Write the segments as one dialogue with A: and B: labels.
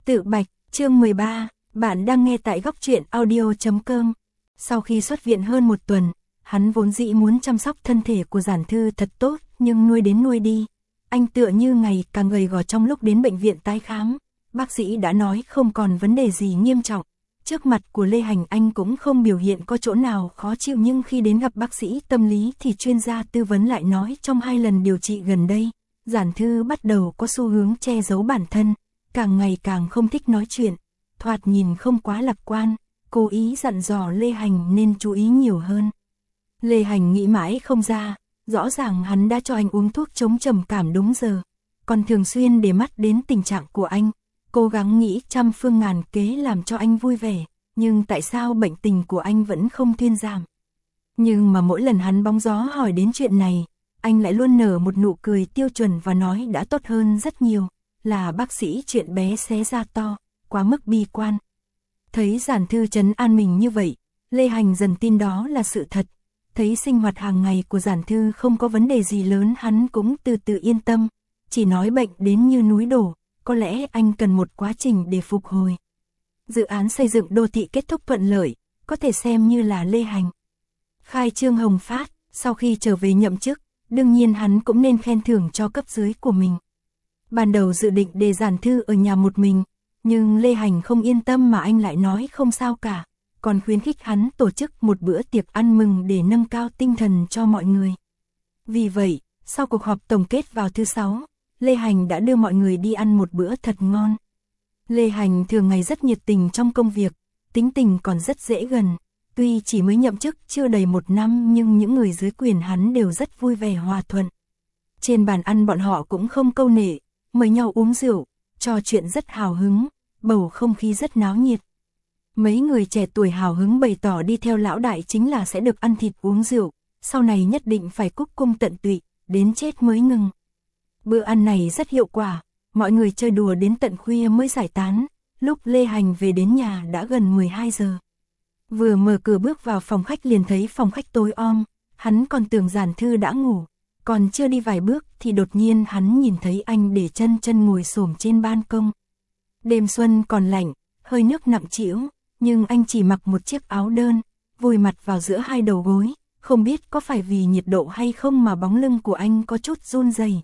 A: Tự bạch, chương 13, bạn đang nghe tại góc truyện audio.com. Sau khi xuất viện hơn một tuần, hắn vốn dĩ muốn chăm sóc thân thể của Giản Thư thật tốt, nhưng nuôi đến nuôi đi. Anh tựa như ngày càng gầy gò trong lúc đến bệnh viện tái khám. Bác sĩ đã nói không còn vấn đề gì nghiêm trọng. Trước mặt của Lê Hành anh cũng không biểu hiện có chỗ nào khó chịu, nhưng khi đến gặp bác sĩ tâm lý thì chuyên gia tư vấn lại nói trong 2 lần điều trị gần đây, Giản Thư bắt đầu có xu hướng che giấu bản thân, càng ngày càng không thích nói chuyện, thoạt nhìn không quá lạc quan, cố ý dặn dò Lê Hành nên chú ý nhiều hơn. Lê Hành nghĩ mãi không ra, rõ ràng hắn đã cho anh uống thuốc chống trầm cảm đúng giờ, còn thường xuyên để mắt đến tình trạng của anh, cố gắng nghĩ trăm phương ngàn kế làm cho anh vui vẻ, nhưng tại sao bệnh tình của anh vẫn không thuyên giảm. Nhưng mà mỗi lần hắn bóng gió hỏi đến chuyện này, anh lại luôn nở một nụ cười tiêu chuẩn và nói đã tốt hơn rất nhiều, là bác sĩ chuyện bé xé ra to, quá mức bi quan. Thấy Giản Thư trấn an mình như vậy, Lê Hành dần tin đó là sự thật. Thấy sinh hoạt hàng ngày của Giản Thư không có vấn đề gì lớn, hắn cũng từ từ yên tâm, chỉ nói bệnh đến như núi đổ, có lẽ anh cần một quá trình để phục hồi. Dự án xây dựng đô thị kết thúc thuận lợi, có thể xem như là Lê Hành khai trương hồng phát. Sau khi trở về nhậm chức, đương nhiên hắn cũng nên khen thưởng cho cấp dưới của mình. Ban đầu dự định để Giản Thư ở nhà một mình, nhưng Lê Hành không yên tâm mà anh lại nói không sao cả, còn khuyến khích hắn tổ chức một bữa tiệc ăn mừng để nâng cao tinh thần cho mọi người. Vì vậy, sau cuộc họp tổng kết vào thứ 6, Lê Hành đã đưa mọi người đi ăn một bữa thật ngon. Lê Hành thường ngày rất nhiệt tình trong công việc, tính tình còn rất dễ gần. Tuy chỉ mới nhậm chức chưa đầy 1 năm nhưng những người dưới quyền hắn đều rất vui vẻ hòa thuận. Trên bàn ăn bọn họ cũng không câu nệ, mời nhau uống rượu, trò chuyện rất hào hứng, bầu không khí rất náo nhiệt. Mấy người trẻ tuổi hào hứng bày tỏ đi theo lão đại chính là sẽ được ăn thịt uống rượu, sau này nhất định phải cúc cung tận tụy, đến chết mới ngừng. Bữa ăn này rất hiệu quả, mọi người chơi đùa đến tận khuya mới giải tán, lúc Lê Hành về đến nhà đã gần 12 giờ. Vừa mở cửa bước vào phòng khách liền thấy phòng khách tối om, hắn còn tưởng Giản Thư đã ngủ, còn chưa đi vài bước thì đột nhiên hắn nhìn thấy anh để chân ngồi xổm trên ban công. Đêm xuân còn lạnh, hơi nước nặng trĩu, nhưng anh chỉ mặc một chiếc áo đơn, vùi mặt vào giữa hai đầu gối, không biết có phải vì nhiệt độ hay không mà bóng lưng của anh có chút run rẩy.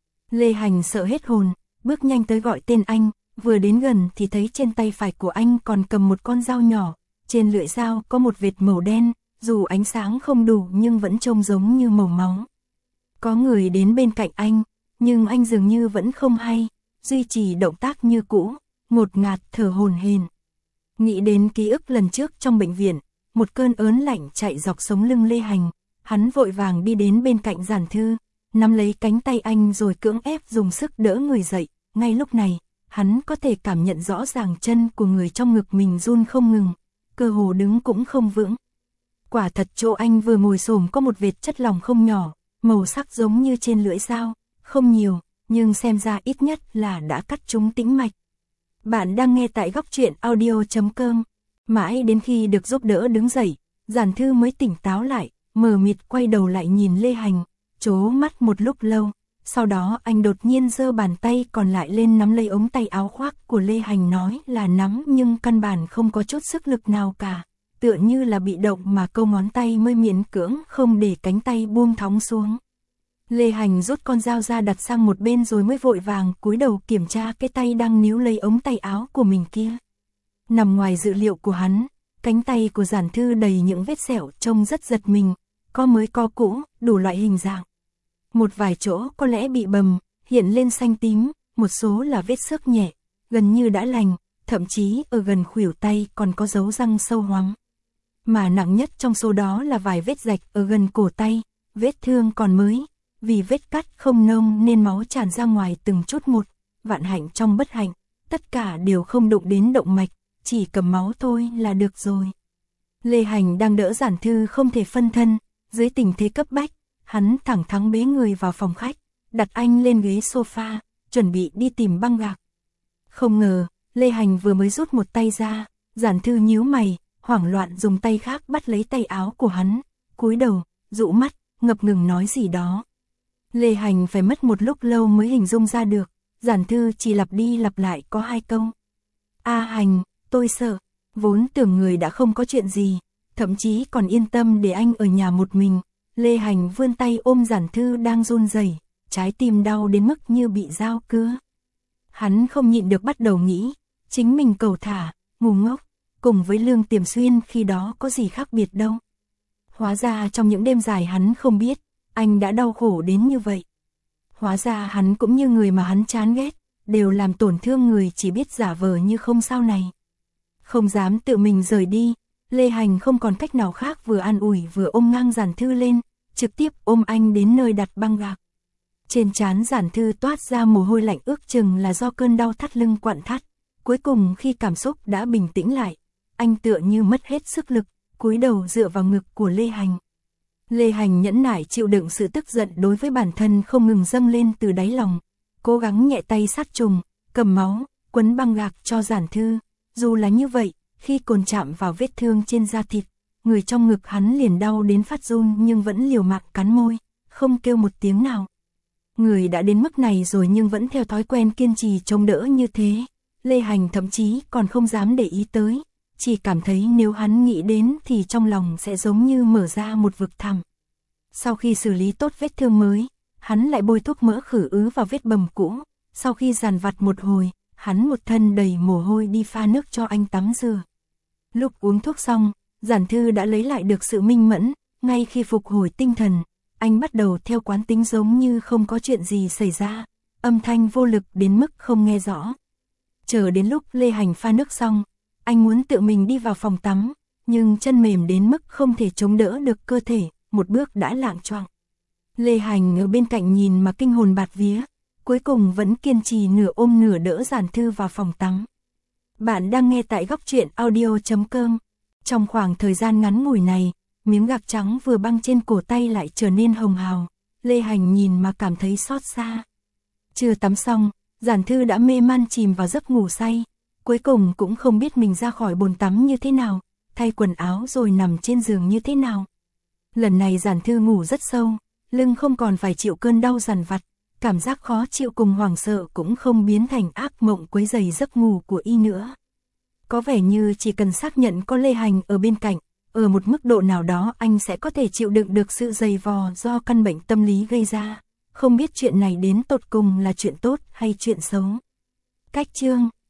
A: Lê Hành sợ hết hồn, bước nhanh tới gọi tên anh, vừa đến gần thì thấy trên tay phải của anh còn cầm một con dao nhỏ, trên lưỡi dao có một vệt màu đen, dù ánh sáng không đủ nhưng vẫn trông giống như màu máu. Có người đến bên cạnh anh, nhưng anh dường như vẫn không hay, duy trì động tác như cũ, ngột ngạt thở hổn hển. Nghĩ đến ký ức lần trước trong bệnh viện, một cơn ớn lạnh chạy dọc sống lưng Lê Hành, hắn vội vàng đi đến bên cạnh Giản Thư, nắm lấy cánh tay anh rồi cưỡng ép dùng sức đỡ người dậy. Ngay lúc này, hắn có thể cảm nhận rõ ràng chân của người trong ngực mình run không ngừng, cơ hồ đứng cũng không vững. Quả thật chỗ anh vừa ngồi xổm có một vệt chất lỏng không nhỏ, màu sắc giống như trên lưỡi dao, không nhiều, nhưng xem ra ít nhất là đã cắt trúng tĩnh mạch. Bạn đang nghe tại góc truyện audio.com. Mãi đến khi được giúp đỡ đứng dậy, Giản Thư mới tỉnh táo lại, mờ mịt quay đầu lại nhìn Lê Hành, trố mắt một lúc lâu. Sau đó anh đột nhiên giơ bàn tay còn lại lên nắm lấy ống tay áo khoác của Lê Hành, nói là nắm nhưng căn bản không có chút sức lực nào cả, tựa như là bị động mà câu ngón tay mới miễn cưỡng không để cánh tay buông thõng xuống. Lê Hành rút con dao ra đặt sang một bên rồi mới vội vàng cúi đầu kiểm tra cái tay đang níu lấy ống tay áo của mình kia. Nằm ngoài dự liệu của hắn, cánh tay của Giản Thư đầy những vết sẹo trông rất giật mình, có mới có cũ, đủ loại hình dạng. Một vài chỗ có lẽ bị bầm, hiện lên xanh tím, một số là vết xước nhẹ, gần như đã lành, thậm chí ở gần khuỷu tay còn có dấu răng sâu hoắm. Mà nặng nhất trong số đó là vài vết rạch ở gần cổ tay, vết thương còn mới, vì vết cắt không nông nên máu tràn ra ngoài từng chút một, vạn hạnh trong bất hạnh, tất cả đều không đụng đến động mạch, chỉ cầm máu thôi là được rồi. Lê Hành đang đỡ Giản Thư không thể phân thân, dưới tình thế cấp bách, hắn thẳng thắn bế người vào phòng khách, đặt anh lên ghế sofa, chuẩn bị đi tìm băng gạc. Không ngờ, Lê Hành vừa mới rút một tay ra, Giản Thư nhíu mày, hoảng loạn dùng tay khác bắt lấy tay áo của hắn, cúi đầu, dụ mắt, ngập ngừng nói gì đó. Lê Hành phải mất một lúc lâu mới hình dung ra được, Giản Thư chỉ lặp đi lặp lại có 2 câu. A Hành, tôi sợ, vốn tưởng người đã không có chuyện gì, thậm chí còn yên tâm để anh ở nhà một mình. Lê Hành vươn tay ôm Giản Thư đang run rẩy, trái tim đau đến mức như bị dao cứa. Hắn không nhịn được bắt đầu nghĩ, chính mình cầu thả, ngu ngốc, cùng với Lương Tiềm Xuyên khi đó có gì khác biệt đâu. Hóa ra trong những đêm dài hắn không biết, anh đã đau khổ đến như vậy. Hóa ra hắn cũng như người mà hắn chán ghét, đều làm tổn thương người chỉ biết giả vờ như không sao này. Không dám tự mình rời đi, Lê Hành không còn cách nào khác vừa an ủi vừa ôm ngang Giản Thư lên, trực tiếp ôm anh đến nơi đặt băng gạc. Trên trán Giản Thư toát ra mồ hôi lạnh ước chừng là do cơn đau thắt lưng quặn thắt. Cuối cùng khi cảm xúc đã bình tĩnh lại, anh tựa như mất hết sức lực, cúi đầu dựa vào ngực của Lê Hành. Lê Hành nhẫn nại chịu đựng sự tức giận đối với bản thân không ngừng dâng lên từ đáy lòng, cố gắng nhẹ tay sát trùng, cầm máu, quấn băng gạc cho Giản Thư. Dù là như vậy, khi cồn chạm vào vết thương trên da thịt, người trong ngực hắn liền đau đến phát run nhưng vẫn liều mạng cắn môi, không kêu một tiếng nào. Người đã đến mức này rồi nhưng vẫn theo thói quen kiên trì chống đỡ như thế, Lê Hành thậm chí còn không dám để ý tới, chỉ cảm thấy nếu hắn nghĩ đến thì trong lòng sẽ giống như mở ra một vực thẳm. Sau khi xử lý tốt vết thương mới, hắn lại bôi thuốc mỡ khử ứ vào vết bầm cũ, sau khi dàn vặt một hồi, hắn một thân đầy mồ hôi đi pha nước cho anh tắm rửa. Lúc uống thuốc xong, Giản Thư đã lấy lại được sự minh mẫn, ngay khi phục hồi tinh thần, anh bắt đầu theo quán tính giống như không có chuyện gì xảy ra, âm thanh vô lực đến mức không nghe rõ. Chờ đến lúc Lê Hành pha nước xong, anh muốn tự mình đi vào phòng tắm, nhưng chân mềm đến mức không thể chống đỡ được cơ thể, một bước đã lạng choạng. Lê Hành ở bên cạnh nhìn mà kinh hồn bạt vía, cuối cùng vẫn kiên trì nửa ôm nửa đỡ Giản Thư vào phòng tắm. Bạn đang nghe tại Góc Truyện Audio.com. Trong khoảng thời gian ngắn ngủi này, miếng gạc trắng vừa băng trên cổ tay lại trở nên hồng hào, Lê Hành nhìn mà cảm thấy xót xa. Chưa tắm xong, Giản Thư đã mê man chìm vào giấc ngủ say, cuối cùng cũng không biết mình ra khỏi bồn tắm như thế nào, thay quần áo rồi nằm trên giường như thế nào. Lần này Giản Thư ngủ rất sâu, lưng không còn phải chịu cơn đau dằn vặt, cảm giác khó chịu cùng hoảng sợ cũng không biến thành ác mộng quấy rầy giấc ngủ của y nữa. Có vẻ như chỉ cần xác nhận có Lê Hành ở bên cạnh, ở một mức độ nào đó anh sẽ có thể chịu đựng được sự dày vò do căn bệnh tâm lý gây ra. Không biết chuyện này đến tột cùng là chuyện tốt hay chuyện xấu. Cách chương